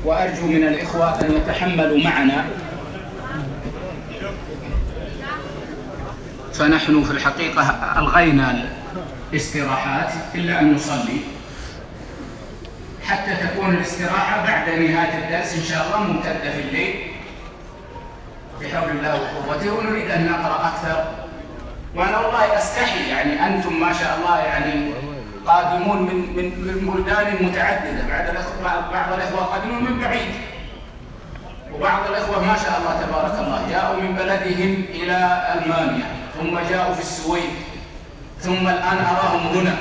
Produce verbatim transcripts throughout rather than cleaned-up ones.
وأرجو من الإخوة أن يتحملوا معنا، فنحن في الحقيقة ألغينا الاستراحات إلا أن نصلي حتى تكون الاستراحة بعد نهاية الدرس إن شاء الله ممتدة في الليل بحول الله وقوته، ونريد أن نقرأ أكثر. وأنا والله أستحي، يعني أنتم ما شاء الله يعني قادمون من من من بلدان متعددة، بعض بعض الإخوة قادمون من بعيد، وبعض الإخوة ما شاء الله تبارك الله جاءوا من بلدهم إلى ألمانيا، ثم جاءوا في السويد، ثم الآن أراهم هنا،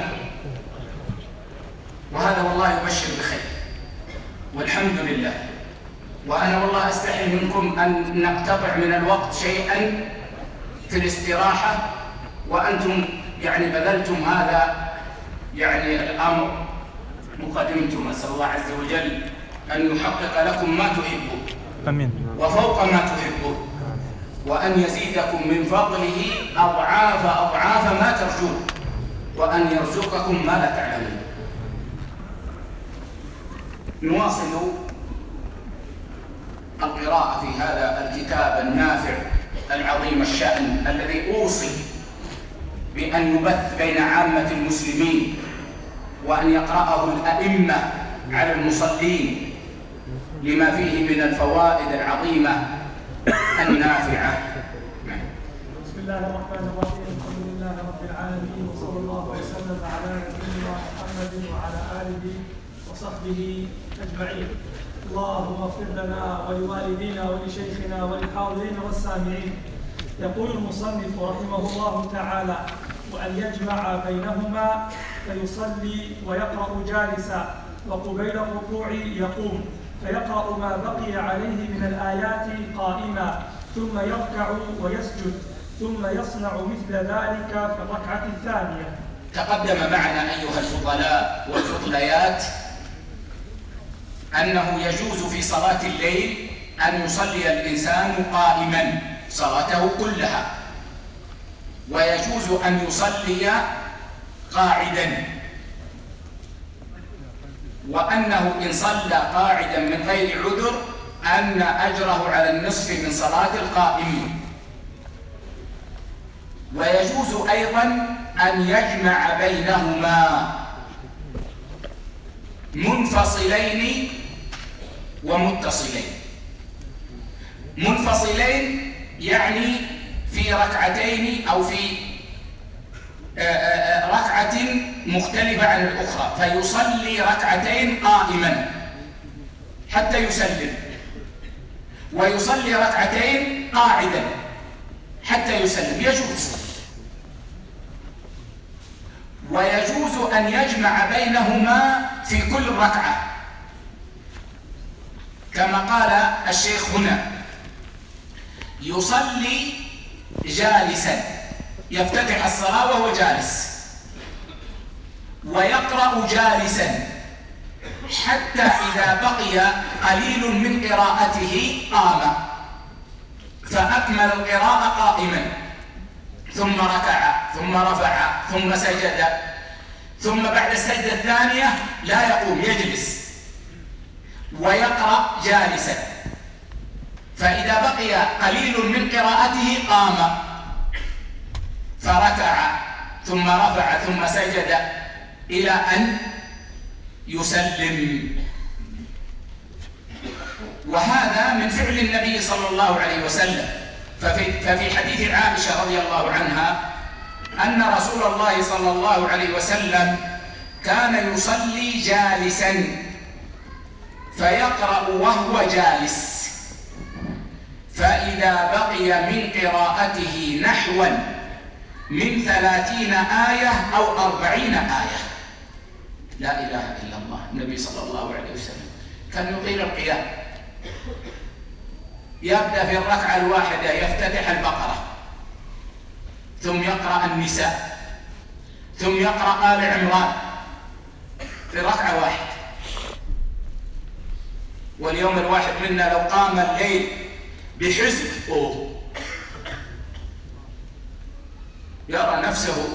وهذا والله يبشر بخير والحمد لله. وأنا والله أستحي منكم أن نقتطع من الوقت شيئا في الاستراحة، وأنتم يعني بذلتم هذا يعني الأمر مقدمتم. أسأل الله عز وجل أن يحقق لكم ما تحبون آمين، وفوق ما تحبون، وأن يزيدكم من فضله أضعاف أضعاف ما ترجون، وأن يرزقكم ما لا تعلمون. نواصل القراءة في هذا الكتاب النافع العظيم الشأن الذي أوصي بأن يبث بين عامة المسلمين، وأن يقرأه الأئمة على المصلين لما فيه من الفوائد العظيمة النافعة. بسم الله الرحمن الرحيم. الحمد لله رب العالمين، وصلى الله وسلم على نبينا محمد وعلى آله وصحبه أجمعين. اللهم اغفر لنا ولوالدينا ولشيخنا وللحاضرين والسامعين. يقول المصنف رحمه الله تعالى: وأن يجمع بينهما فيصلي ويقرأ جالسا، وقبيل الركوع يقوم فيقرأ ما بقي عليه من الآيات قائما، ثم يركع ويسجد، ثم يصنع مثل ذلك في الركعة الثانية. تقدم معنا أيها الفضلاء والفضليات أنه يجوز في صلاة الليل أن يصلي الإنسان قائما صلاته كلها، ويجوز أن يصلي قاعدا، وأنه إن صلى قاعدا من غير عذر أن أجره على النصف من صلاة القائم. ويجوز أيضا أن يجمع بينهما منفصلين ومتصلين. منفصلين يعني في ركعتين أو في ركعة مختلفة عن الأخرى، فيصلي ركعتين قائما حتى يسلم، ويصلي ركعتين قاعدا حتى يسلم، يجوز. ويجوز أن يجمع بينهما في كل ركعة كما قال الشيخ هنا: يصلي جالسا، يفتتح الصلاة وهو جالس، ويقرأ جالسا حتى إذا بقي قليل من قراءته قام فأكمل القراءة قائما، ثم ركع ثم رفع ثم سجد، ثم بعد السجدة الثانية لا يقوم، يجلس ويقرأ جالسا، فإذا بقي قليل من قراءته قام فركع ثم رفع ثم سجد إلى أن يسلم. وهذا من فعل النبي صلى الله عليه وسلم. ففي, ففي حديث عائشة رضي الله عنها أن رسول الله صلى الله عليه وسلم كان يصلي جالسا فيقرأ وهو جالس، فإذا بقي من قراءته نحوا من ثلاثين آية أو أربعين آية. لا إله إلا الله. النبي صلى الله عليه وسلم كان يطيل القيام، يبدأ في الركعة الواحدة يفتتح البقرة، ثم يقرأ النساء، ثم يقرأ آل عمران في ركعة واحدة. واليوم الواحد منا لو قام الليل بحزب أوه يرى نفسه.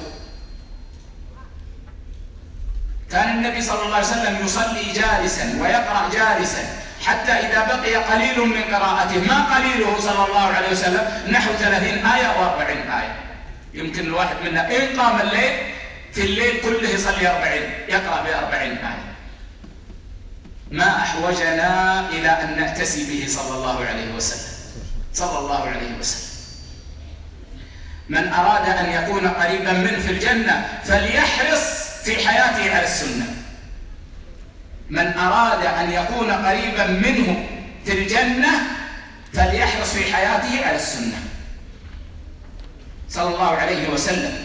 كان النبي صلى الله عليه وسلم يصلي جالسا ويقرأ جالسا حتى إذا بقي قليل من قراءته، ما قليله صلى الله عليه وسلم؟ نحو ثلاثين آية أو أربعين آية. يمكن الواحد منا إن قام الليل في الليل كله يصلي أربعين، يقرأ بأربعين آية. ما أحوجنا إلى أن نأتسي به صلى الله عليه وسلم صلى الله عليه وسلم. من أراد أن يكون قريبا منه في الجنة فليحرص في حياته على السنة. من أراد أن يكون قريبا منه في الجنة فليحرص في حياته على السنة صلى الله عليه وسلم.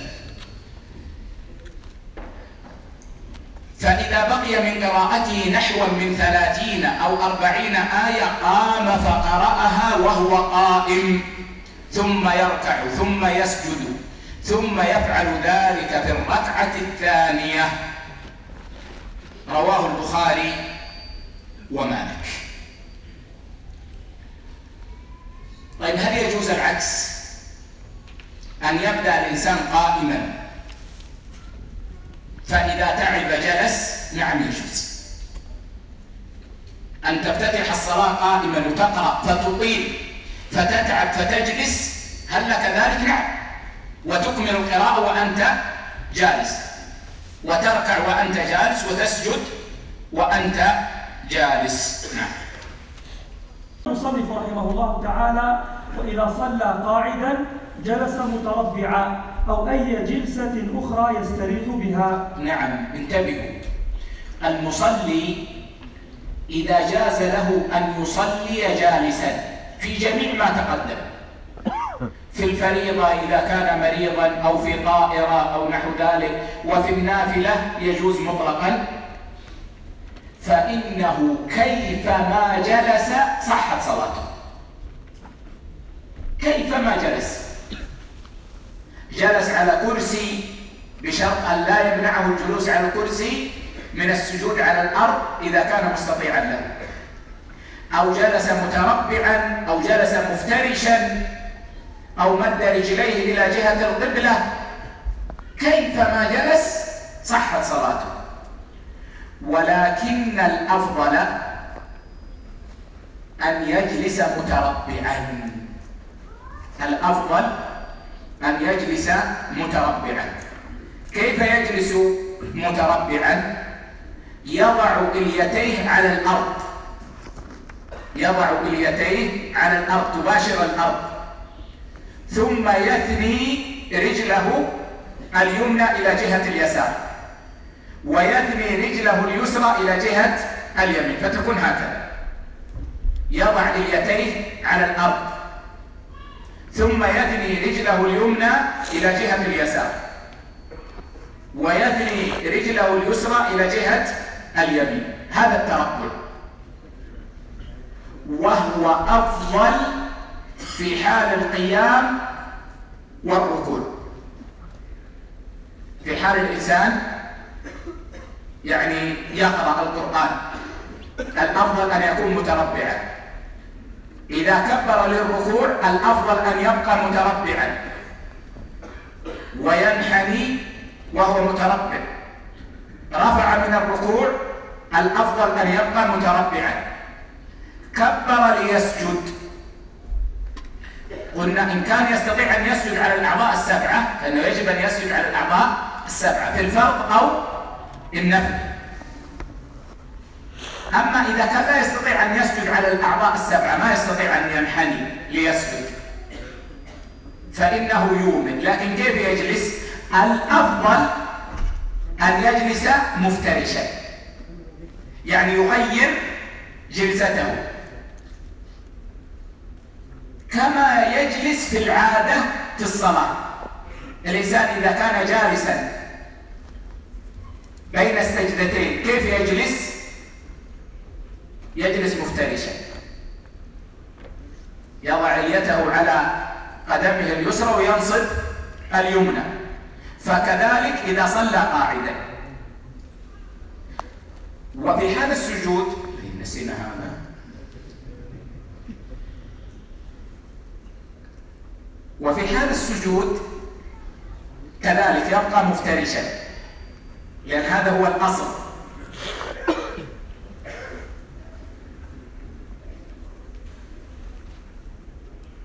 فإذا بقي من قراءته نحو من ثلاثين أو أربعين آية قام فقرأها وهو قائم، ثم يركع ثم يسجد ثم يفعل ذلك في الركعة الثانية. رواه البخاري ومالك. طيب هل يجوز العكس؟ أن يبدأ الإنسان قائما فإذا تعب جلس؟ نعم يجوز. أن تفتتح الصلاة قائما وتقرأ فتطيل فتتعب فتجلس، هل لك ذلك؟ نعم. وتكمل القراءة وأنت جالس، وتركع وأنت جالس، وتسجد وأنت جالس. نعم. المصنف رحمه الله تعالى: وإذا صلى قاعدا جلس متربعا أو أي جلسة أخرى يستريح بها. نعم، انتبهوا. المصلي إذا جاز له أن يصلي جالسا في جميع ما تقدم، في الفريضة إذا كان مريضا أو في طائرة أو نحو ذلك، وفي النافلة يجوز مطلقا، فإنه كيفما جلس صحت صلاته. كيفما جلس، جلس على كرسي بشرط أن لا يمنعه الجلوس على الكرسي من السجود على الأرض إذا كان مستطيعا له، أو جلس متربعا أو جلس مفترشا أو مد رجليه إلى جهة القبلة، كيفما جلس صحت صلاته. ولكن الأفضل أن يجلس متربعا، الأفضل أن يجلس متربعا. كيف يجلس متربعا؟ يضع اليتيه على الأرض، يضع اليتيه على الأرض تباشر الأرض، ثم يثني رجله اليمنى إلى جهة اليسار، ويثني رجله اليسرى إلى جهة اليمين، فتكون هكذا. يضع اليتيه على الأرض ثم يثني رجله اليمنى إلى جهة اليسار، ويثني رجله اليسرى إلى جهة اليمين. هذا التربع، وهو أفضل في حال القيام والركوع. في حال الإنسان يعني يقرأ القرآن الأفضل أن يكون متربعا. إذا كبر للركوع الأفضل أن يبقى متربعا وينحني وهو متربع. رفع من الركوع الأفضل أن يبقى متربعا. كبر ليسجد، قلنا إن كان يستطيع أن يسجد على الأعضاء السبعة فإنه يجب أن يسجد على الأعضاء السبعة في الفرض أو النفل. أما إذا كان لا يستطيع أن يسجد على الأعضاء السبعة، ما يستطيع أن ينحني ليسجد، فإنه يؤمن. لكن كيف يجلس؟ الأفضل أن يجلس مفترشا، يعني يغير جلسته كما يجلس في العادة في الصلاة. الإنسان إذا كان جالسا بين السجدتين كيف يجلس؟ يجلس مفترشا، يضع يده على قدمه اليسرى وينصب اليمنى. فكذلك إذا صلى قاعدا. وفي حال السجود نسينا هذا، وفي حال السجود كذلك يبقى مفترشا، لأن هذا هو الأصل.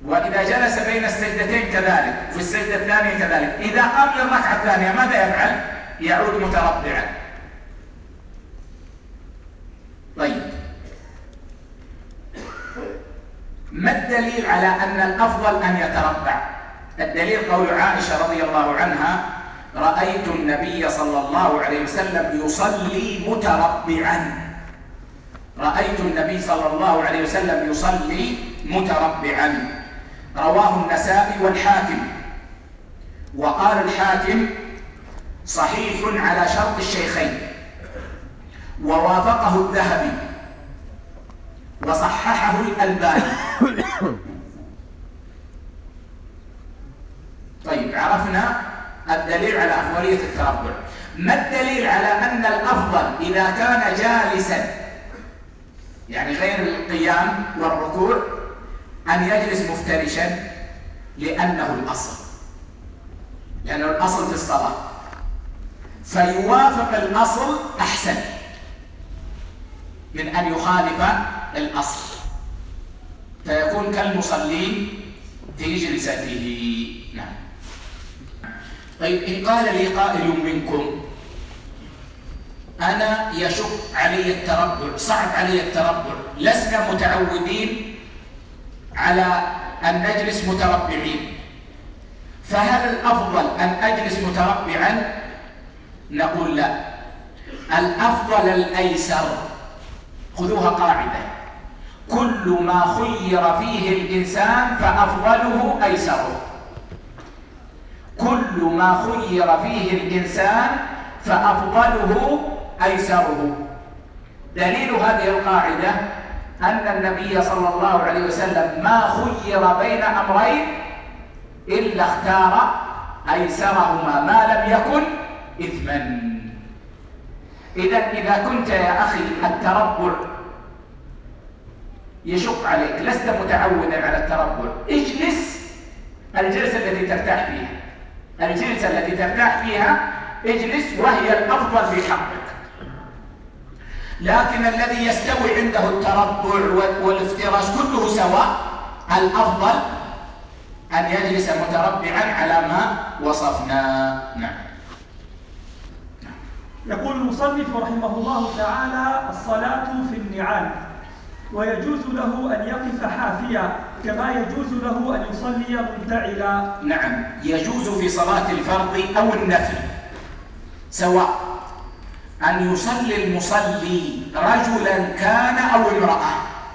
وإذا جلس بين السجدتين كذلك، في السجدة الثانية كذلك. إذا قام للركعة الثانية ماذا يفعل؟ يعود متربعا. طيب، ما الدليل على أن الأفضل أن يتربع؟ الدليل قول عائشة رضي الله عنها: رأيت النبي صلى الله عليه وسلم يصلي متربعا. رأيت النبي صلى الله عليه وسلم يصلي متربعا. رواه النسائي والحاكم، وقال الحاكم: صحيح على شرط الشيخين، ووافقه الذهبي وصححه الألباني. طيب، عرفنا الدليل على أفضلية التربع. ما الدليل على أن الأفضل إذا كان جالسا، يعني غير القيام والركوع، أن يجلس مفترشا؟ لأنه الأصل، لأنه الأصل في الصلاة، فيوافق الأصل أحسن من أن يخالف الأصل، فيكون كالمصلين في جلسته. نعم. طيب، إن قال لي قائل منكم: أنا يشق علي التربع، صعب علي التربع، لسنا متعودين على أن نجلس متربعين، فهل الأفضل أن أجلس متربعا؟ نقول لا، الأفضل الأيسر. خذوها قاعدة: كل ما خير فيه الإنسان فأفضله أيسره. كل ما خير فيه الإنسان فأفضله أيسره. دليل هذه القاعدة أن النبي صلى الله عليه وسلم ما خير بين أمرين إلا اختار أيسرهما ما لم يكن إثما. إذا إذا كنت يا أخي التربع يشق عليك، لست متعودا على التربع، اجلس الجلسة التي ترتاح فيها، الجلسة التي ترتاح فيها اجلس، وهي الأفضل في حقك. لكن الذي يستوي عنده التربع والافتراش كله سواء، الأفضل أن يجلس متربعا على ما وصفنا. نعم. يقول المصنف رحمه الله تعالى: الصلاة في النعال، ويجوز له أن يقف حافيا كما يجوز له أن يصلي منتعلا. نعم، يجوز في صلاة الفرض أو النفل سواء أن يصلي المصلي رجلا كان أو امرأة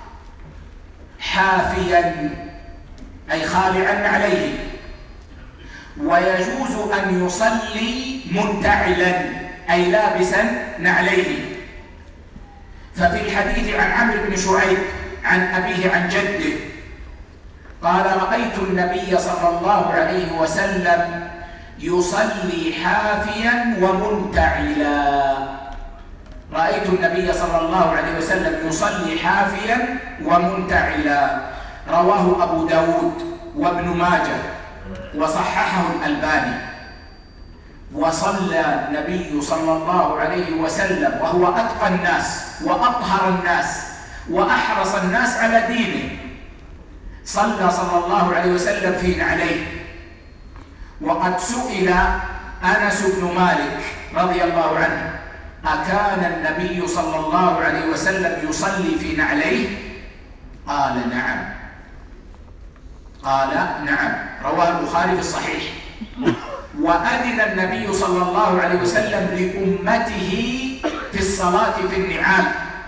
حافيا أي خالعا عليه، ويجوز أن يصلي منتعلا أي لابسا نعليه. ففي الحديث عن عمرو بن شعيب عن أبيه عن جده قال: رأيت النبي صلى الله عليه وسلم يصلي حافيا ومنتعلا. رأيت النبي صلى الله عليه وسلم يصلي حافيا ومنتعلا. رواه أبو داود وابن ماجه وصححه الألباني. وصلى النبي صلى الله عليه وسلم وهو أتقى الناس وأطهر الناس وأحرص الناس على دينه، صلى صلى الله عليه وسلم في نعليه. وقد سئل أنس بن مالك رضي الله عنه: أكان النبي صلى الله عليه وسلم يصلي في نعليه؟ قال: نعم. قال: نعم. رواه البخاري في الصحيح. وأذن النبي صلى الله عليه وسلم لأمته في الصلاة في النعال،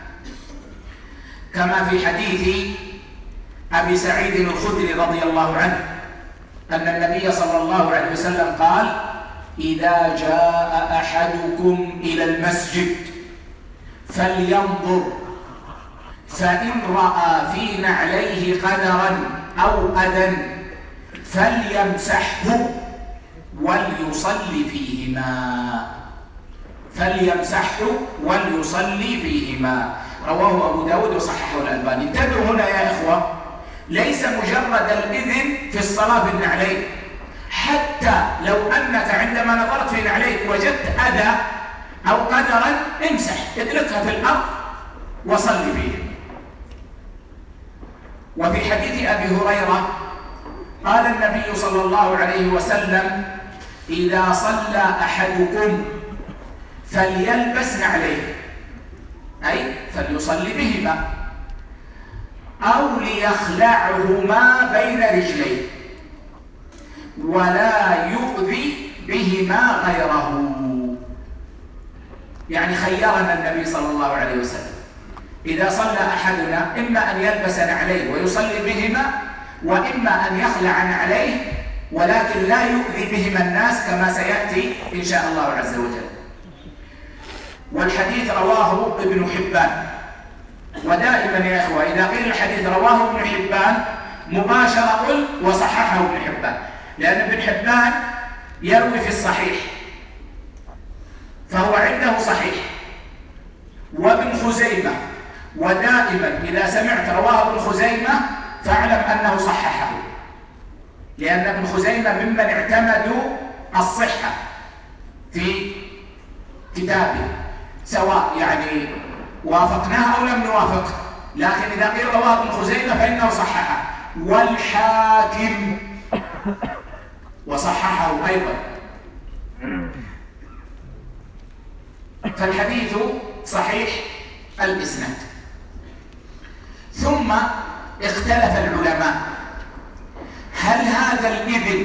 كما في حديث أبي سعيد الخدري رضي الله عنه أن النبي صلى الله عليه وسلم قال: إذا جاء أحدكم إلى المسجد فلينظر، فإن رأى في نعليه قدرا أو أذى فليمسحه وليصلي فيهما. فليمسحه وليصلي فيهما. رواه أبو داود وصححه الألباني. انتبهوا هنا يا إخوة، ليس مجرد الإذن في الصلاة في النعلين، حتى لو أنك عندما نظرت في نعليك وجدت أذى أو قدرا، امسح، ادلكها في الأرض وصلي فيه. وفي حديث أبي هريرة قال النبي صلى الله عليه وسلم: إذا صلى أحدكم فليلبس نعليه، أي فليصلي بهما، أو ليخلعهما بين رجليه ولا يؤذي بهما غيره. يعني خيرنا النبي صلى الله عليه وسلم: إذا صلى أحدنا إما أن يلبس نعليه ويصلي بهما، وإما أن يخلع نعليه ولكن لا يؤذي بهما الناس كما سيأتي إن شاء الله عز وجل. والحديث رواه ابن حبان. ودائما يا إخوة إذا قيل الحديث رواه ابن حبان مباشرة قل وصححه ابن حبان، لأن ابن حبان يروي في الصحيح فهو عنده صحيح، وابن خزيمة، ودائما إذا سمعت رواه ابن خزيمة فاعلم أنه صححه، لأن ابن خزيمة ممن اعتمدوا الصحة في كتابه، سواء يعني وافقناه أو لم نوافقه، لكن إذا قيل رواه ابن خزيمة فإنه صححه، والحاكم وصححه أيضا. فالحديث صحيح الإسناد. ثم اختلف العلماء: هل هذا الإذن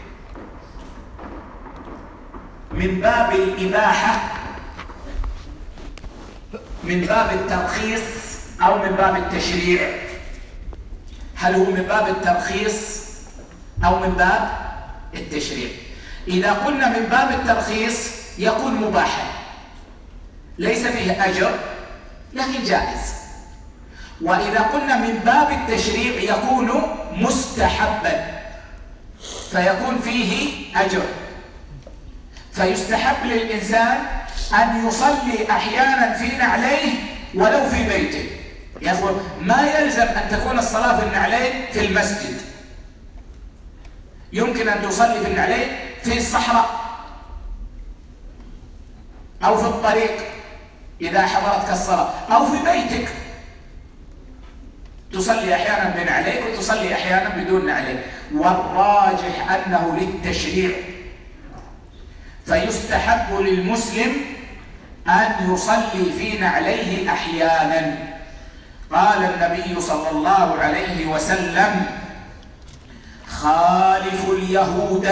من باب الإباحة، من باب الترخيص، أو من باب التشريع؟ هل هو من باب الترخيص أو من باب التشريع؟ إذا قلنا من باب الترخيص يكون مباحا ليس فيه أجر لكن جائز، وإذا قلنا من باب التشريع يكون مستحبا فيكون فيه أجر. فيستحب للإنسان أن يصلي أحيانا في نعليه ولو في بيته. يا أخوة ما يلزم أن تكون الصلاة في النعلين في المسجد، يمكن أن تصلي في النعلين في الصحراء أو في الطريق إذا حضرتك الصلاة، أو في بيتك تصلي أحيانا بنعليك وتصلي أحيانا بدون نعليك. والراجح أنه للتشريع، فيستحب للمسلم أن يصلي في نعليه أحيانا. قال النبي صلى الله عليه وسلم: خالفوا اليهود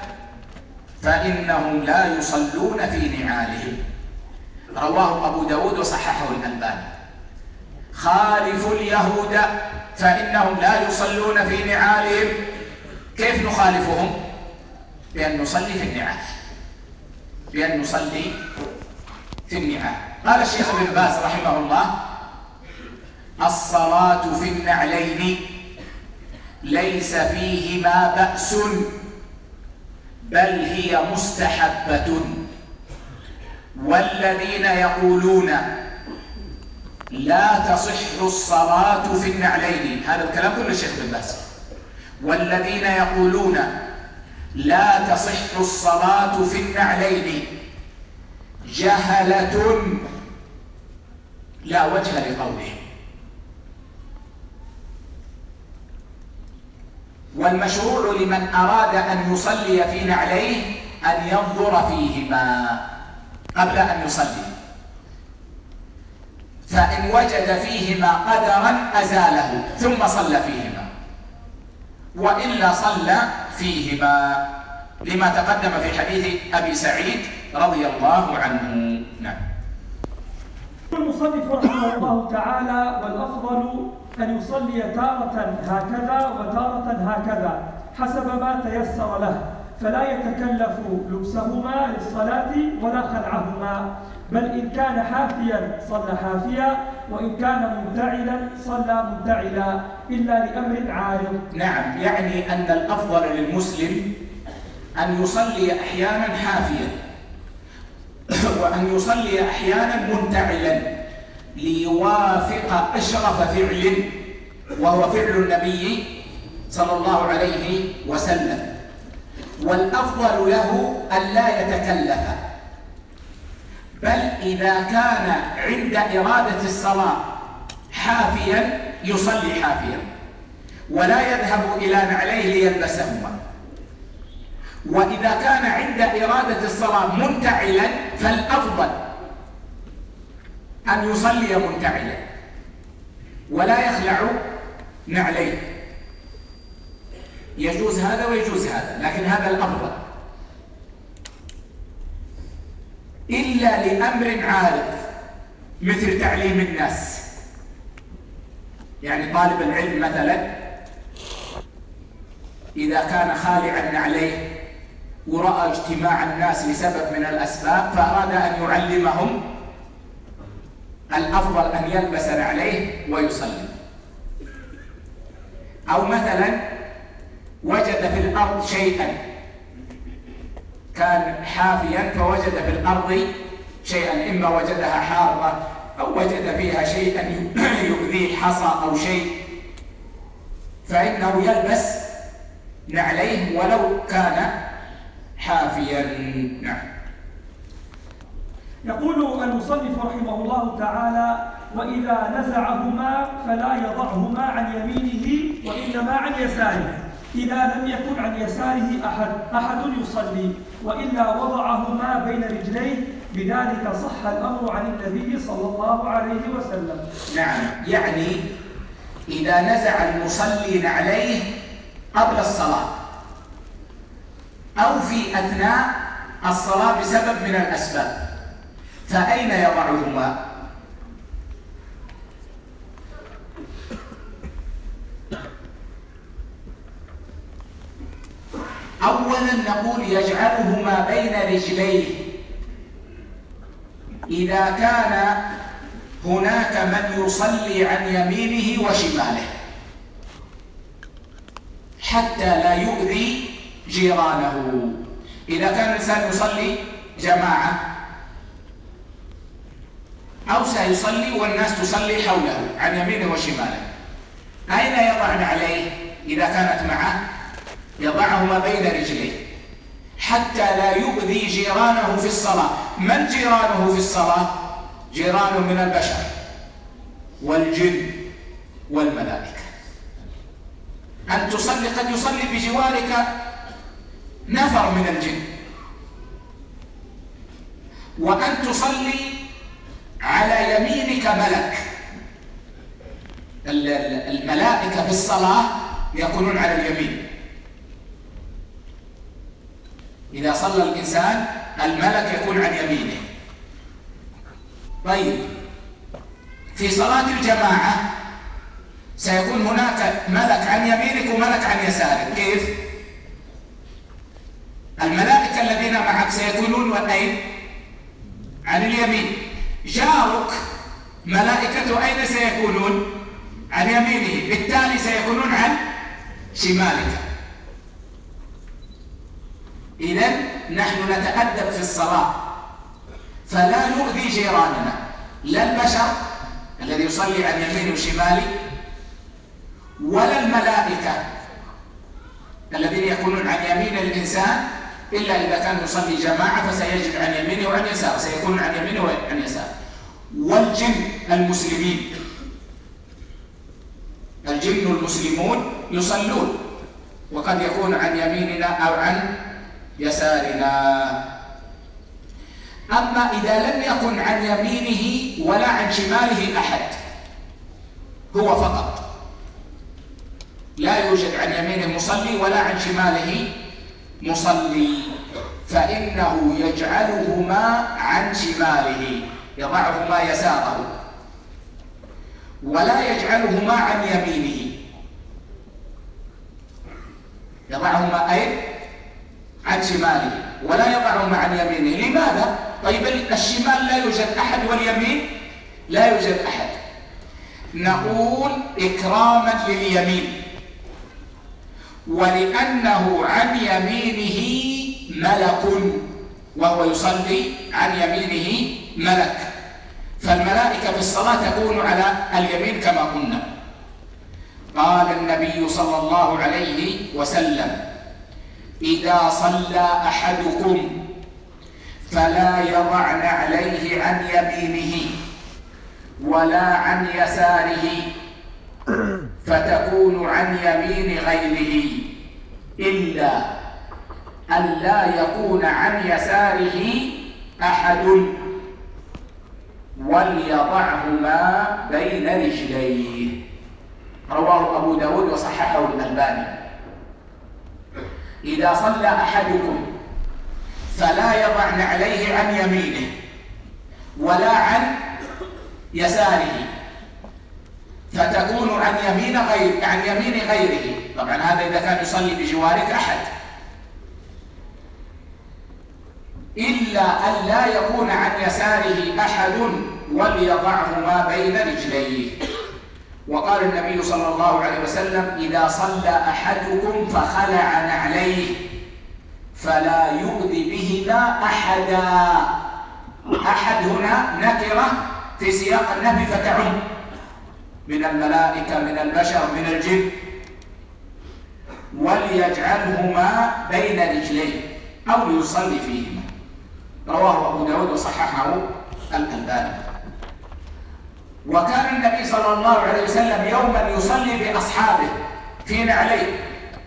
فإنهم لا يصلون في نعالهم. رواه أبو داود وصححه الألباني. خالفوا اليهود فإنهم لا يصلون في نعالهم. كيف نخالفهم؟ بأن نصلي في النعال، بأن نصلي في النعال. قال الشيخ ابن باز رحمه الله: الصلاة في النعلين ليس فيهما بأس بل هي مستحبة. والذين يقولون لا تصح الصلاة في النعلين، هذا الكلام كله الشيخ ابن باز. والذين يقولون لا تصح الصلاة في النعلين جهلة لا وجه لقولهم. والمشروع لمن أراد أن يصلي في نعليه أن ينظر فيهما قبل أن يصلي، فإن وجد فيهما قدرا أزاله ثم صلى فيهما، وإلا صلى فيهما، لما تقدم في حديث أبي سعيد رضي الله عنه. نعم. المصنف رحمه الله تعالى: والأفضل أن يصلي تارة هكذا وتارة هكذا حسب ما تيسر له، فلا يتكلف لبسهما للصلاة ولا خلعهما، بل إن كان حافيا صلى حافيا، وإن كان منتعلا صلى منتعلا، إلا لأمر عارض. نعم، يعني أن الأفضل للمسلم أن يصلي أحيانا حافيا وأن يصلي أحيانا منتعلا ليوافق أشرف فعل وهو فعل النبي صلى الله عليه وسلم. والأفضل له أن لا يتكلف، بل إذا كان عند إرادة الصلاة حافيا يصلي حافيا، ولا يذهب إلى نعليه ليلبسهما. وإذا كان عند إرادة الصلاة منتعلا فالأفضل أن يصلي منتعلا ولا يخلع نعليه. يجوز هذا ويجوز هذا، لكن هذا الأفضل، إلا لأمر عارض مثل تعليم الناس. يعني طالب العلم مثلا إذا كان خالعا نعليه ورأى اجتماع الناس لسبب من الأسباب فأراد أن يعلمهم، الأفضل أن يلبس نعليه ويصلي. أو مثلا وجد في الأرض شيئا، كان حافيا فوجد في الأرض شيئا، إما وجدها حارة أو وجد فيها شيئا يؤذيه، حصى أو شيء، فإنه يلبس نعليه ولو كان حافيا. نعم. يقول المصنف رحمه الله تعالى: وإذا نزعهما فلا يضعهما عن يمينه وإنما عن يساره، إذا لم يكن عن يساره أحد أحد يصلي، وإلا وضعهما بين رجليه، بذلك صح الأمر عن النبي صلى الله عليه وسلم. نعم، يعني إذا نزع المصلي نعليه قبل الصلاة أو في أثناء الصلاة بسبب من الأسباب، فأين يضعهما؟ أولا نقول يجعلهما بين رجليه إذا كان هناك من يصلي عن يمينه وشماله حتى لا يؤذي جيرانه. إذا كان الإنسان يصلي جماعة أو سيصلي والناس تصلي حوله عن يمينه وشماله، أين يضع نعليه إذا كانت معه؟ يضعهما بين رجليه حتى لا يؤذي جيرانه في الصلاة. من جيرانه في الصلاة؟ جيرانه من البشر والجن والملائكة. أن تصلي، قد يصلي بجوارك نفر من الجن، وأن تصلي على يمينك ملك. الملائكة في الصلاة يكونون على اليمين. إذا صلى الإنسان الملك يكون عن يمينه. طيب، في صلاة الجماعة سيكون هناك ملك عن يمينك وملك عن يسارك. كيف؟ الملائكة الذين معك سيكونون أين؟ عن اليمين. جارك ملائكته أين سيكونون؟ عن يمينه، بالتالي سيكونون عن شمالك. إذن نحن نتأدب في الصلاة فلا نؤذي جيراننا، لا البشر الذي يصلي عن يمينه وشماله ولا الملائكة الذين يكونون عن يمين الإنسان، إلا إذا كان يصلي جماعة فسيجد عن يمينه وعن يساره، سيكون عن يمينه وعن يساره. والجن المسلمين، الجن المسلمون يصلون وقد يكون عن يميننا أو عن يسارنا. أما إذا لم يكن عن يمينه ولا عن شماله أحد، هو فقط لا يوجد عن يمينه مصلي ولا عن شماله مصلي، فإنه يجعلهما عن شماله، يضعهما يساره، ولا يجعلهما عن يمينه، يضعهما أين؟ عن شماله، ولا يضعهما عن يمينه. لماذا؟ طيب الشمال لا يوجد أحد واليمين لا يوجد أحد. نقول إكراما لليمين، ولأنه عن يمينه ملك وهو يصلي عن يمينه ملك، فالملائكة في الصلاة تكون على اليمين كما قلنا. قال النبي صلى الله عليه وسلم: إذا صلى أحدكم فلا يضعن عليه عن يمينه ولا عن يساره، فتكون عن يمين غيره، إلا أن لا يكون عن يساره أحد وليضعهما بين رجليه. رواه أبو داود وصححه الألباني. إذا صلى أحدكم فلا يضع نعليه عن يمينه ولا عن يساره، فتكون عن يمين غير عن يمين غيره. طبعا هذا إذا كان يصلي بجوارك أحد. إلا أن لا يكون عن يساره أحد وليضعهما بين رجليه. وقال النبي صلى الله عليه وسلم: إذا صلى أحدكم فخلع نعليه فلا يؤذي بهما أحدا. أحد هنا نكرة في سياق النفي فتعم من الملائكة، من البشر، من الجن. وليجعلهما بين رجليه أو ليصلي فيهما. رواه أبو داود وصححه الألباني. وكان النبي صلى الله عليه وسلم يوما يصلي بأصحابه في نعليه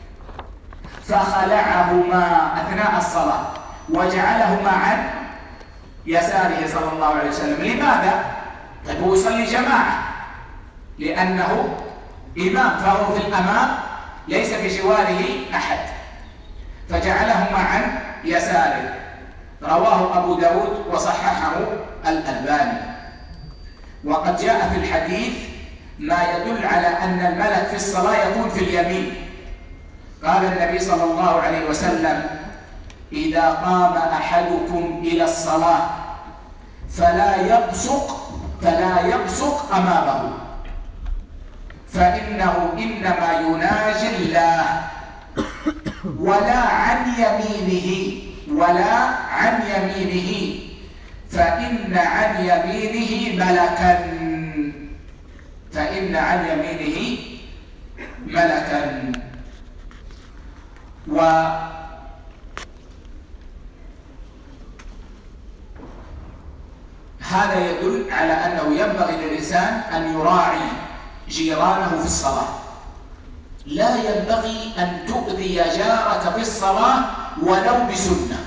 فخلعهما أثناء الصلاة وجعلهما عن يساره صلى الله عليه وسلم. لماذا؟ طيب هو يصلي جماعة لأنه إمام، فهو في الأمام ليس بجواره أحد، فجعلهما عن يساره. رواه أبو داود وصححه الألباني. وقد جاء في الحديث ما يدل على أن الملك في الصلاة يكون في اليمين. قال النبي صلى الله عليه وسلم: إذا قام أحدكم إلى الصلاة فلا يبصق فلا يبصق أمامه، فإنه إنما يناجي الله. ولا عن يمينه ولا عن يمينه فإن عن يمينه ملكا فإن عن يمينه ملكا. وهذا يدل على أنه ينبغي للإنسان أن يراعي جيرانه في الصلاة. لا ينبغي أن تؤذي جارك في الصلاة ولو بسنة.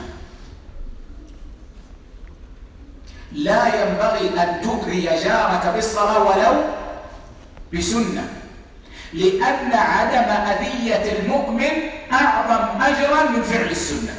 لا ينبغي أن تؤذي جارك في الصلاة ولو بسنة، لأن عدم أذية المؤمن أعظم أجرا من فعل السنة.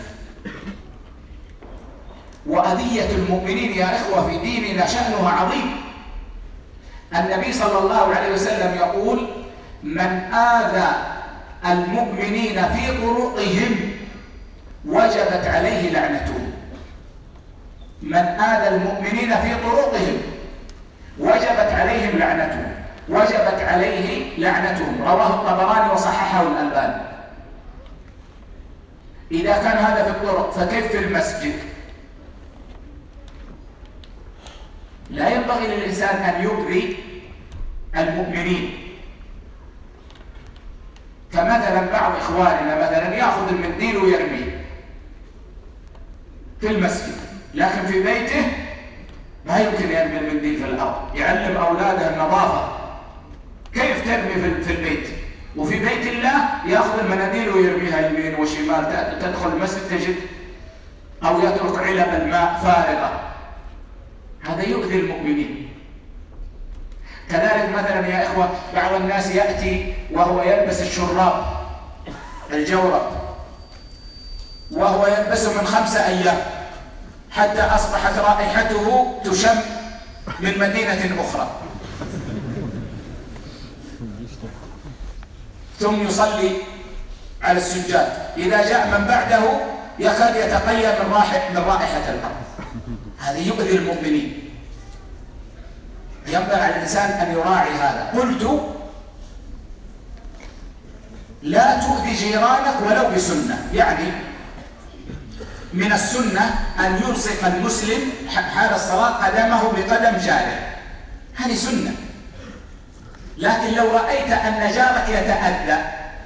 وأذية المؤمنين يا إخوة في ديننا شأنها عظيم. النبي صلى الله عليه وسلم يقول: من آذى المؤمنين في طرقهم وجبت عليه لعنتهم. من آذى المؤمنين في طرقهم وجبت عليهم لعنتهم وجبت عليه لعنتهم. رواه الطبراني وصححه الألباني. إذا كان هذا في الطرق فكيف في المسجد؟ لا ينبغي للإنسان أن يؤذي المؤمنين. فمثلا بعض إخواننا مثلا يأخذ المنديل ويرميه في المسجد، لكن في بيته ما يمكن يرمي المنديل في الأرض. يعلم أولاده النظافة، كيف ترمي في البيت؟ وفي بيت الله يأخذ المناديل ويرميها يمين وشمال. تدخل المسجد تجد أو يترك علب الماء فارغة. هذا يؤذي المؤمنين. كذلك مثلا يا إخوة بعض الناس يأتي وهو يلبس الشراب الجورب وهو يلبسه من خمسة أيام حتى أصبحت رائحته تشم من مدينة أخرى، ثم يصلي على السجاد. إذا جاء من بعده يكاد يتقيأ من رائحة الأرض. هذا يؤذي المؤمنين. ينبغي على الإنسان أن يراعي هذا. قلت: لا تؤذي جيرانك ولو بسنة. يعني من السنة أن يلصق المسلم حال الصلاة قدمه بقدم جاره، هذه سنة. لكن لو رأيت أن جارك يتأذى،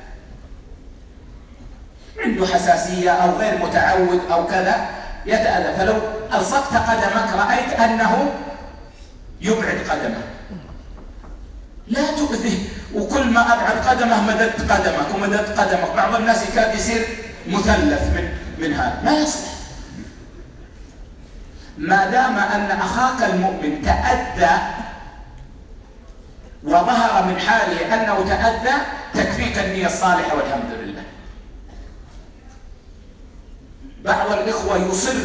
عنده حساسية أو غير متعود أو كذا يتأذى، فلو ألصقت قدمك رأيت أنه يبعد قدمه، لا تؤذيه، وكل ما أبعد قدمه مددت قدمك ومددت قدمك. بعض الناس يكاد يصير مثلث من من هذا، ما يصلح. ما دام أن أخاك المؤمن تأذى وظهر من حاله أنه تأذى، تكفيك النية الصالحة والحمد لله. بعض الإخوة يصر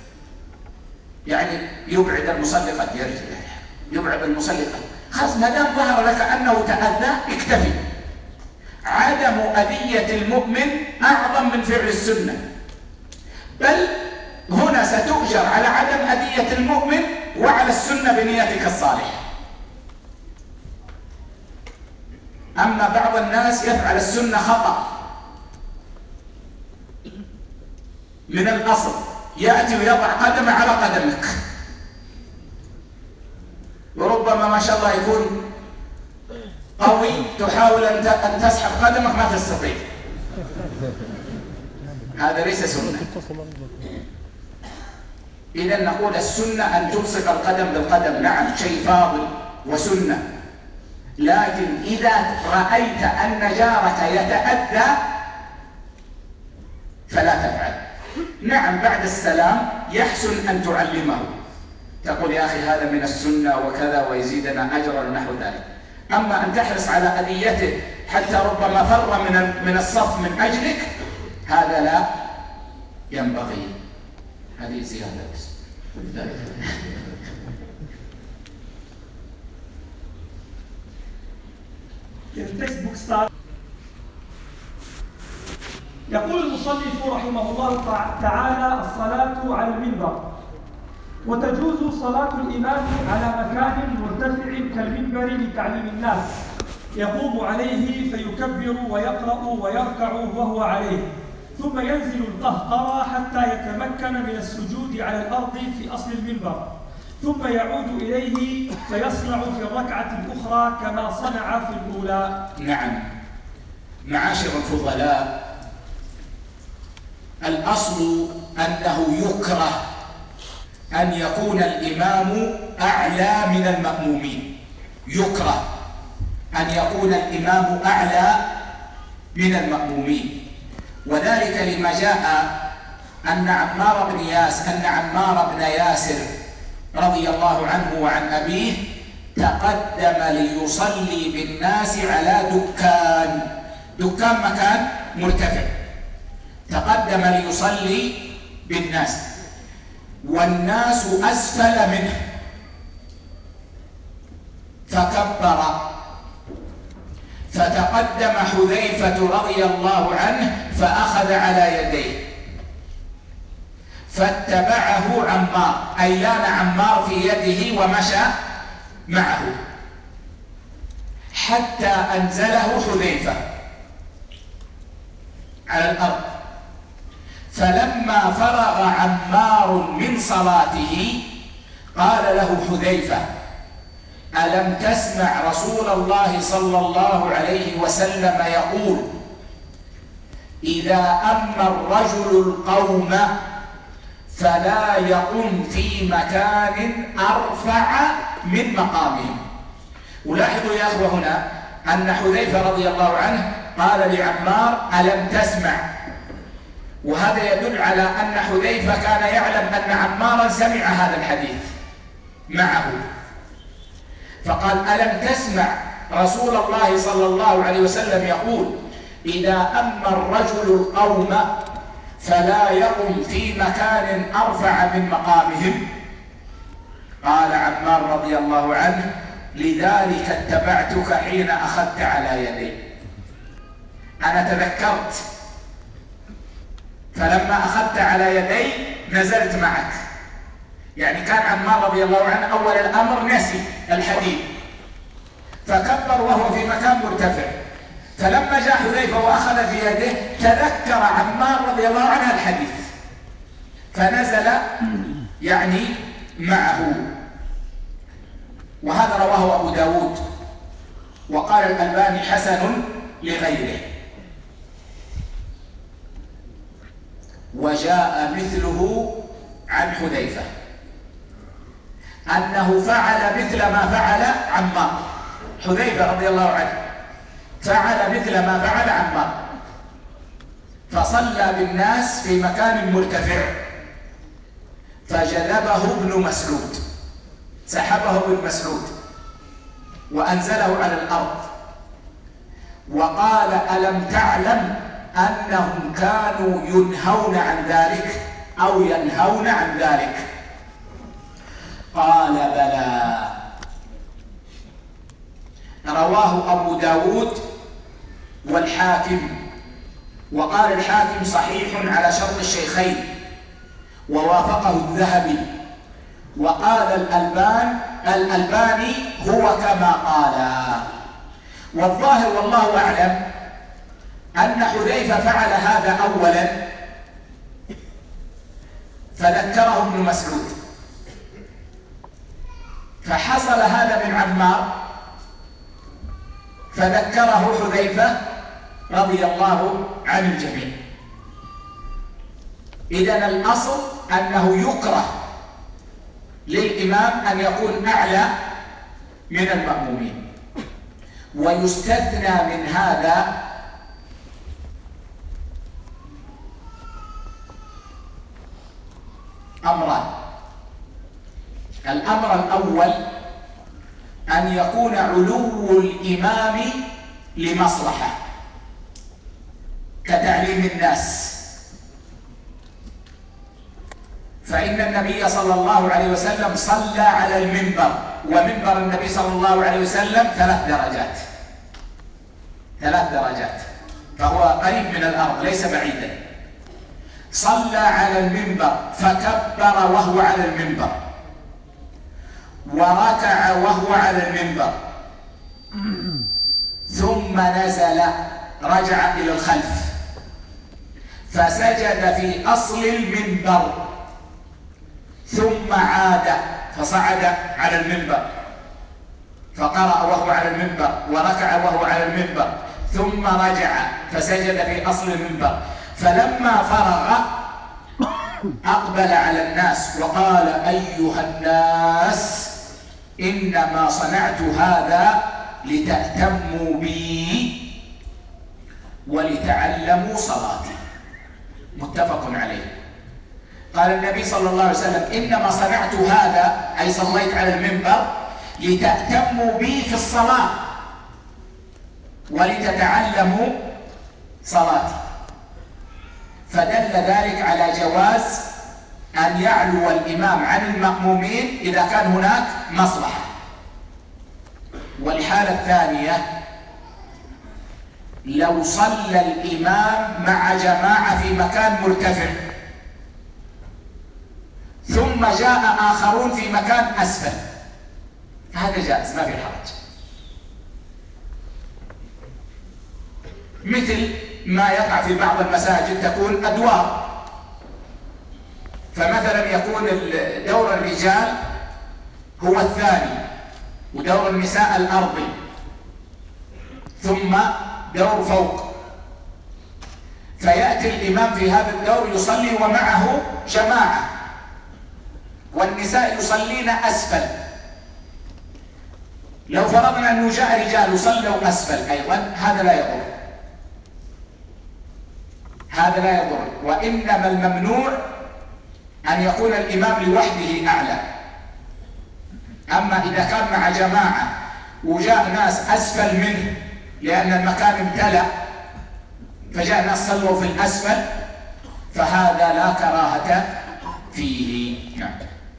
يعني يبعد المصلي قد يرجع، يبعد المصلي قد، خلاص ما دام ظهر لك أنه تأذى اكتفي. عدم أذية المؤمن أعظم من فعل السنة، بل هنا ستؤجر على عدم أذية المؤمن وعلى السنة بنيتك الصالحة. أما بعض الناس يفعل السنة خطأ من الأصل، يأتي ويضع قدمه على قدمك، وربما ما شاء الله يكون قوي، تحاول أن تسحب قدمك ما تستطيع. هذا ليس سنة. إذا نقول السنة أن تلصق القدم بالقدم، نعم شيء فاضل وسنة، لكن إذا رأيت أن جارك يتأذى فلا تفعل. نعم بعد السلام يحسن أن تعلمه، تقول يا أخي هذا من السنة وكذا ويزيدنا أجرا ونحو ذلك. أما أن تحرص على أذيته حتى ربما فر من من الصف من أجلك، هذا لا ينبغي. هذه زيادة بس. يقول المصنف رحمه الله تعالى: الصلاة على المنبر. وتجوز صلاة الإمام على مكان مرتفع كالمنبر لتعليم الناس، يقوم عليه فيكبر ويقرأ ويركع وهو عليه، ثم ينزل القهقرى حتى يتمكن من السجود على الأرض في أصل المنبر، ثم يعود إليه فيصنع في الركعة الأخرى كما صنع في الأولى. نعم معاشر الفضلاء، الأصل أنه يكره أن يكون الإمام أعلى من المأمومين، يكره أن يكون الإمام أعلى من المأمومين، وذلك لما جاء أن عمار بن ياس أن عمار بن ياسر رضي الله عنه وعن أبيه تقدم ليصلي بالناس على دكان، دكان مكان مرتفع، تقدم ليصلي بالناس والناس أسفل منه، فكبر، فتقدم حذيفة رضي الله عنه فأخذ على يديه فاتبعه عمار، أي لان عمار في يده ومشى معه حتى أنزله حذيفة على الأرض. فلما فرغ عمار من صلاته قال له حذيفة: ألم تسمع رسول الله صلى الله عليه وسلم يقول: إذا أما الرجل القوم فلا يقم في مكان أرفع من مقامهم. ولاحظوا يا أخوة هنا أن حذيفة رضي الله عنه قال لعمار: ألم تسمع؟ وهذا يدل على أن حذيفة كان يعلم أن عمارا سمع هذا الحديث معه، فقال: ألم تسمع رسول الله صلى الله عليه وسلم يقول: إذا أما الرجل القوم فلا يقم في مكان أرفع من مقامهم. قال عمار رضي الله عنه: لذلك اتبعتك حين أخذت على يدي، أنا تذكرت فلما أخذت على يدي نزلت معك. يعني كان عمار رضي الله عنه أول الأمر نسي الحديث فكبر وهو في مكان مرتفع، فلما جاء حذيفة وأخذ بيده تذكر عمار رضي الله عنه الحديث فنزل يعني معه. وهذا رواه أبو داود وقال الألباني حسن لغيره. وجاء مثله عن حذيفة أنه فعل مثل ما فعل عمار، حذيفة رضي الله عنه فعل مثل ما فعل عمار، فصلى بالناس في مكان مرتفع، فجذبه ابن مسعود، سحبه ابن مسعود وأنزله على الأرض وقال: ألم تعلم أنهم كانوا ينهون عن ذلك أو ينهون عن ذلك؟ قال: بلى. رواه أبو داود والحاكم، وقال الحاكم صحيح على شرط الشيخين، ووافقه الذهبي، وقال الألبان الألباني هو كما قال. والظاهر والله أعلم أن حذيفة فعل هذا أولا فذكره ابن مسعود، فحصل هذا من عمار فذكره حذيفة رضي الله عن الجميع. إذن الأصل أنه يكره للإمام أن يكون أعلى من المأمومين، ويستثنى من هذا أمران. الأمر الأول أن يكون علو الإمام لمصلحة كتعليم الناس، فإن النبي صلى الله عليه وسلم صلى على المنبر، ومنبر النبي صلى الله عليه وسلم ثلاث درجات ثلاث درجات فهو قريب من الأرض ليس بعيدا. صلى على المنبر فكبر وهو على المنبر، وركع وهو على المنبر، ثم نزل رجع إلى الخلف فسجد في أصل المنبر، ثم عاد فصعد على المنبر فقرأ وهو على المنبر، وركع وهو على المنبر، ثم رجع فسجد في أصل المنبر. فلما فرغ أقبل على الناس وقال: أيها الناس، إنما صنعت هذا لتأتموا بي ولتعلموا صلاتي. متفق عليه. قال النبي صلى الله عليه وسلم: إنما صنعت هذا، أي صليت على المنبر، لتأتموا بي في الصلاة ولتتعلموا صلاتي. فدل ذلك على جواز أن يعلو الإمام عن المأمومين إذا كان هناك مصلحة. والحالة الثانية: لو صلى الإمام مع جماعة في مكان مرتفع ثم جاء آخرون في مكان أسفل، فهذا جائز ما في حرج، مثل ما يقع في بعض المساجد تكون أدوار، فمثلا يكون دور الرجال هو الثاني ودور النساء الأرضي ثم دور فوق، فيأتي الإمام في هذا الدور يصلي ومعه جماعة والنساء يصلين أسفل. لو فرضنا أنه جاء رجال وصلوا أسفل أيضا هذا لا يضر، هذا لا يضر. وإنما الممنوع أن يكون الإمام لوحده أعلى. أما إذا كان مع جماعة وجاء ناس أسفل منه لأن المكان امتلأ فجاء ناس صلوا في الأسفل فهذا لا كراهة فيه. نعم.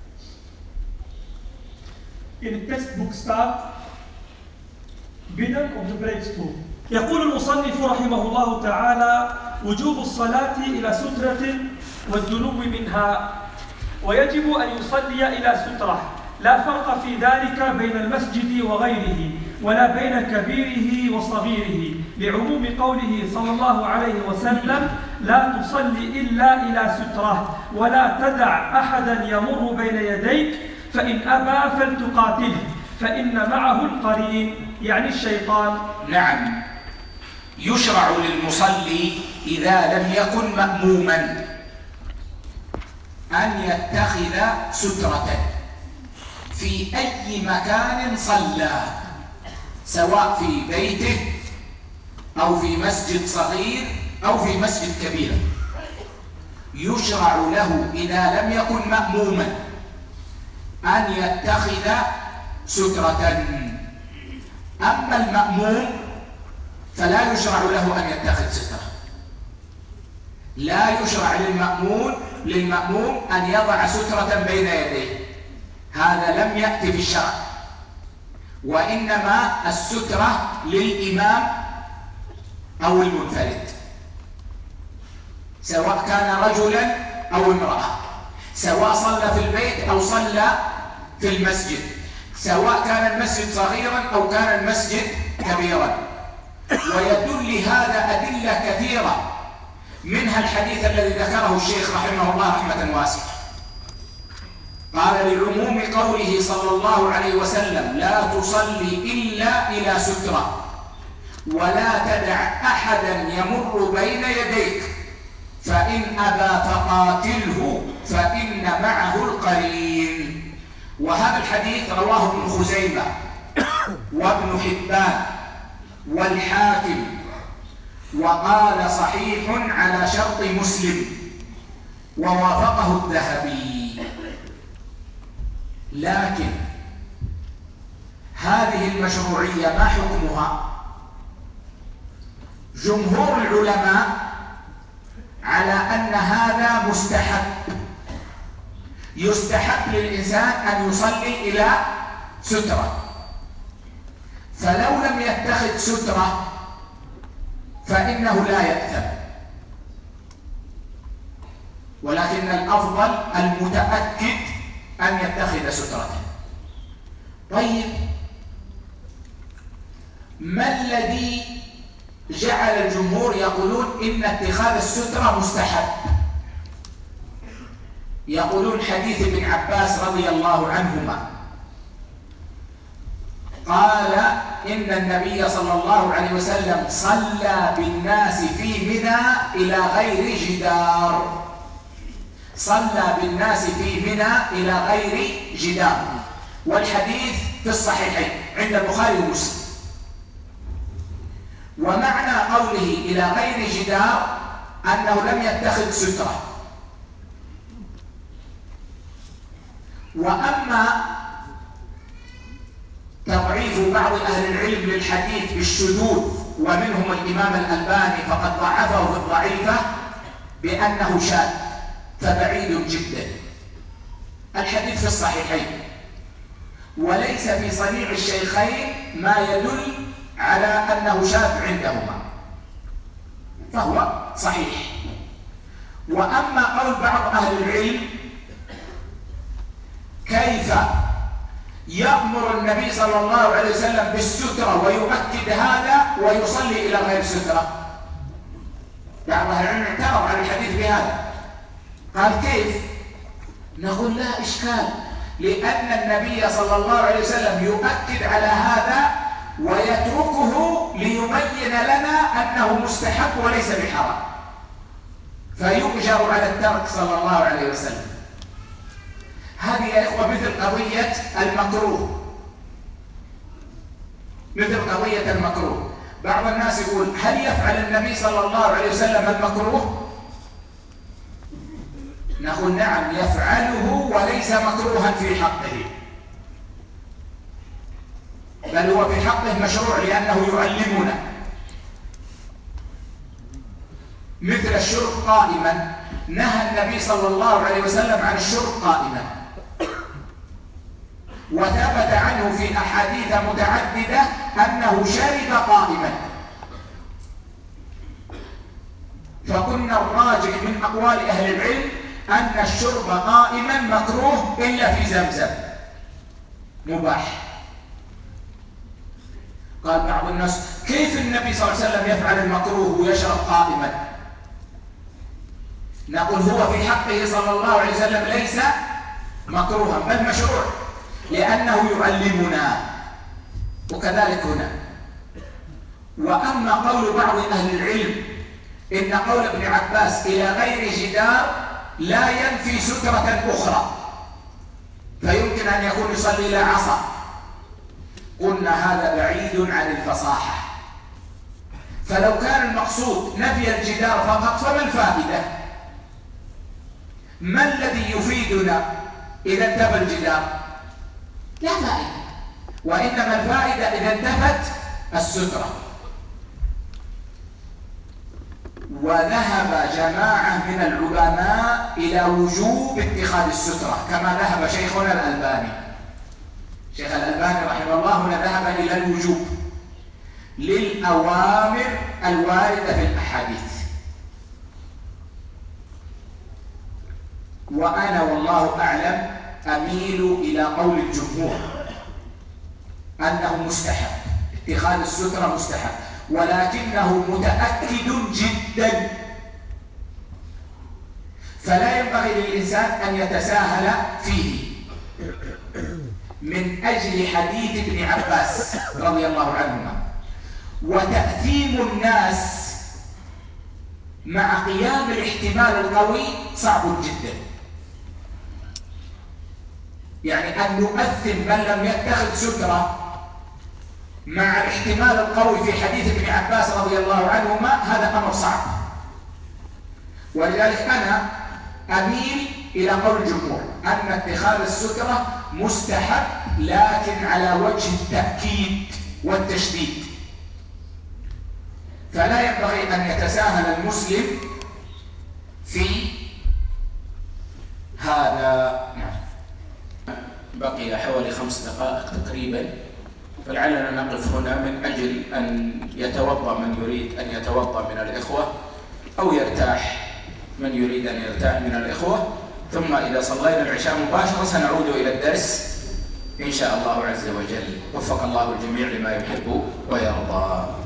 In the textbook start middle of the breakthrough. يقول المصنف رحمه الله تعالى: وجوب الصلاة إلى سترة والدنو منها، ويجب أن يصلي إلى سترة، لا فرق في ذلك بين المسجد وغيره ولا بين كبيره وصغيره، لعموم قوله صلى الله عليه وسلم: لا تصلي إلا إلى سترة ولا تدع أحدا يمر بين يديك، فإن أبى فلتقاتله فإن معه القرين، يعني الشيطان. نعم. يشرع للمصلي إذا لم يكن مأموما أن يتخذ سترة في أي مكان صلى، سواء في بيته أو في مسجد صغير أو في مسجد كبير، يشرع له إذا لم يكن مأموما أن يتخذ سترة. أما المأموم فلا يشرع له أن يتخذ سترة. لا يشرع للمأمون للمأموم أن يضع سترة بين يديه، هذا لم يأتي في الشرع، وإنما السترة للإمام أو المنفرد، سواء كان رجلا أو امرأة، سواء صلى في البيت أو صلى في المسجد، سواء كان المسجد صغيرا أو كان المسجد كبيرا. ويدل هذا أدلة كثيرة، منها الحديث الذي ذكره الشيخ رحمه الله رحمة واسعة، قال لعموم قوله صلى الله عليه وسلم: لا تصلي إلا إلى سترة ولا تدع أحدا يمر بين يديك، فإن أبى فقاتله فإن معه القرين. وهذا الحديث رواه ابن خزيمة وابن حبان والحاكم، وقال صحيح على شرط مسلم، ووافقه الذهبي. لكن هذه المشروعية ما حكمها؟ جمهور العلماء على أن هذا مستحب، يستحب للإنسان أن يصلي إلى سترة، فلو لم يتخذ سترة فإنه لا يأثم، ولكن الأفضل المتأكد أن يتخذ سترة. طيب، ما الذي جعل الجمهور يقولون إن اتخاذ السترة مستحب؟ يقولون حديث ابن عباس رضي الله عنهما قال إن النبي صلى الله عليه وسلم صلى بالناس في منى إلى غير جدار، صلى بالناس في منى إلى غير جدار، والحديث في الصحيحين عند البخاري ومسلم. ومعنى قوله إلى غير جدار أنه لم يتخذ سترة. وأما تضعيف بعض أهل العلم للحديث بالشذوذ، ومنهم الإمام الألباني فقد ضعفه في الضعيفة بأنه شاذ، فبعيد جدا. الحديث في الصحيحين، وليس في صنيع الشيخين ما يدل على أنه شاذ عندهما، فهو صحيح. وأما قول بعض أهل العلم كيف يأمر النبي صلى الله عليه وسلم بالسترة ويؤكد هذا ويصلي إلى غير سترة، بعض أهل العلم اعترض على الحديث بهذا، قال كيف؟ نقول لا إشكال، لأن النبي صلى الله عليه وسلم يؤكد على هذا ويتركه ليبين لنا أنه مستحب وليس بحرام، فيؤجر على الترك صلى الله عليه وسلم. هذه يا إخوة مثل قضية المكروه، مثل قضية المكروه. بعض الناس يقول هل يفعل النبي صلى الله عليه وسلم المكروه؟ نقول نعم يفعله وليس مكروها في حقه، بل هو في حقه مشروع لأنه يعلمنا، مثل الشرب قائما، نهى النبي صلى الله عليه وسلم عن الشرب قائما، وثبت عنه في أحاديث متعددة أنه شرب قائما. فقلنا الراجح من أقوال أهل العلم أن الشرب قائما مكروه إلا في زمزم مباح. قال بعض الناس كيف النبي صلى الله عليه وسلم يفعل المكروه ويشرب قائما؟ نقول هو في حقه صلى الله عليه وسلم ليس مكروها بل مشروع، لأنه يعلمنا، وكذلك هنا. وأما قول بعض أهل العلم إن قول ابن عباس إلى غير جدار لا ينفي سترة أخرى، فيمكن أن يكون يصلي إلى عصا قلنا هذا بعيد عن الفصاحة. فلو كان المقصود نفي الجدار فقط فما الفائدة؟ ما الذي يفيدنا إذا انتفى الجدار؟ لا فائدة، وإنما الفائدة إذا انتفت السترة. وذهب جماعة من العلماء إلى وجوب اتخاذ السترة كما ذهب شيخنا الألباني. شيخ الألباني رحمه الله هنا ذهب إلى الوجوب للأوامر الواردة في الأحاديث. وأنا والله أعلم أميل إلى قول الجمهور أنه مستحب، اتخاذ السترة مستحب، ولكنه متأكد جدا، فلا ينبغي للإنسان أن يتساهل فيه، من أجل حديث ابن عباس رضي الله عنهما. وتأثيم الناس مع قيام الاحتمال القوي صعب جدا، يعني أن نؤثم من لم يتخذ سترة مع الاحتمال القوي في حديث ابن عباس رضي الله عنهما، هذا أمر صعب. ولذلك أنا أميل إلى قول الجمهور أن اتخاذ السترة مستحب، لكن على وجه التأكيد والتشديد، فلا ينبغي أن يتساهل المسلم في هذا. بقي حوالي خمس دقائق تقريبا، فلعلنا نقف هنا من أجل أن يتوضأ من يريد أن يتوضأ من الإخوة، أو يرتاح من يريد أن يرتاح من الإخوة، ثم إذا صلينا العشاء مباشرة سنعود إلى الدرس إن شاء الله عز وجل. وفق الله الجميع لما يحب ويرضى.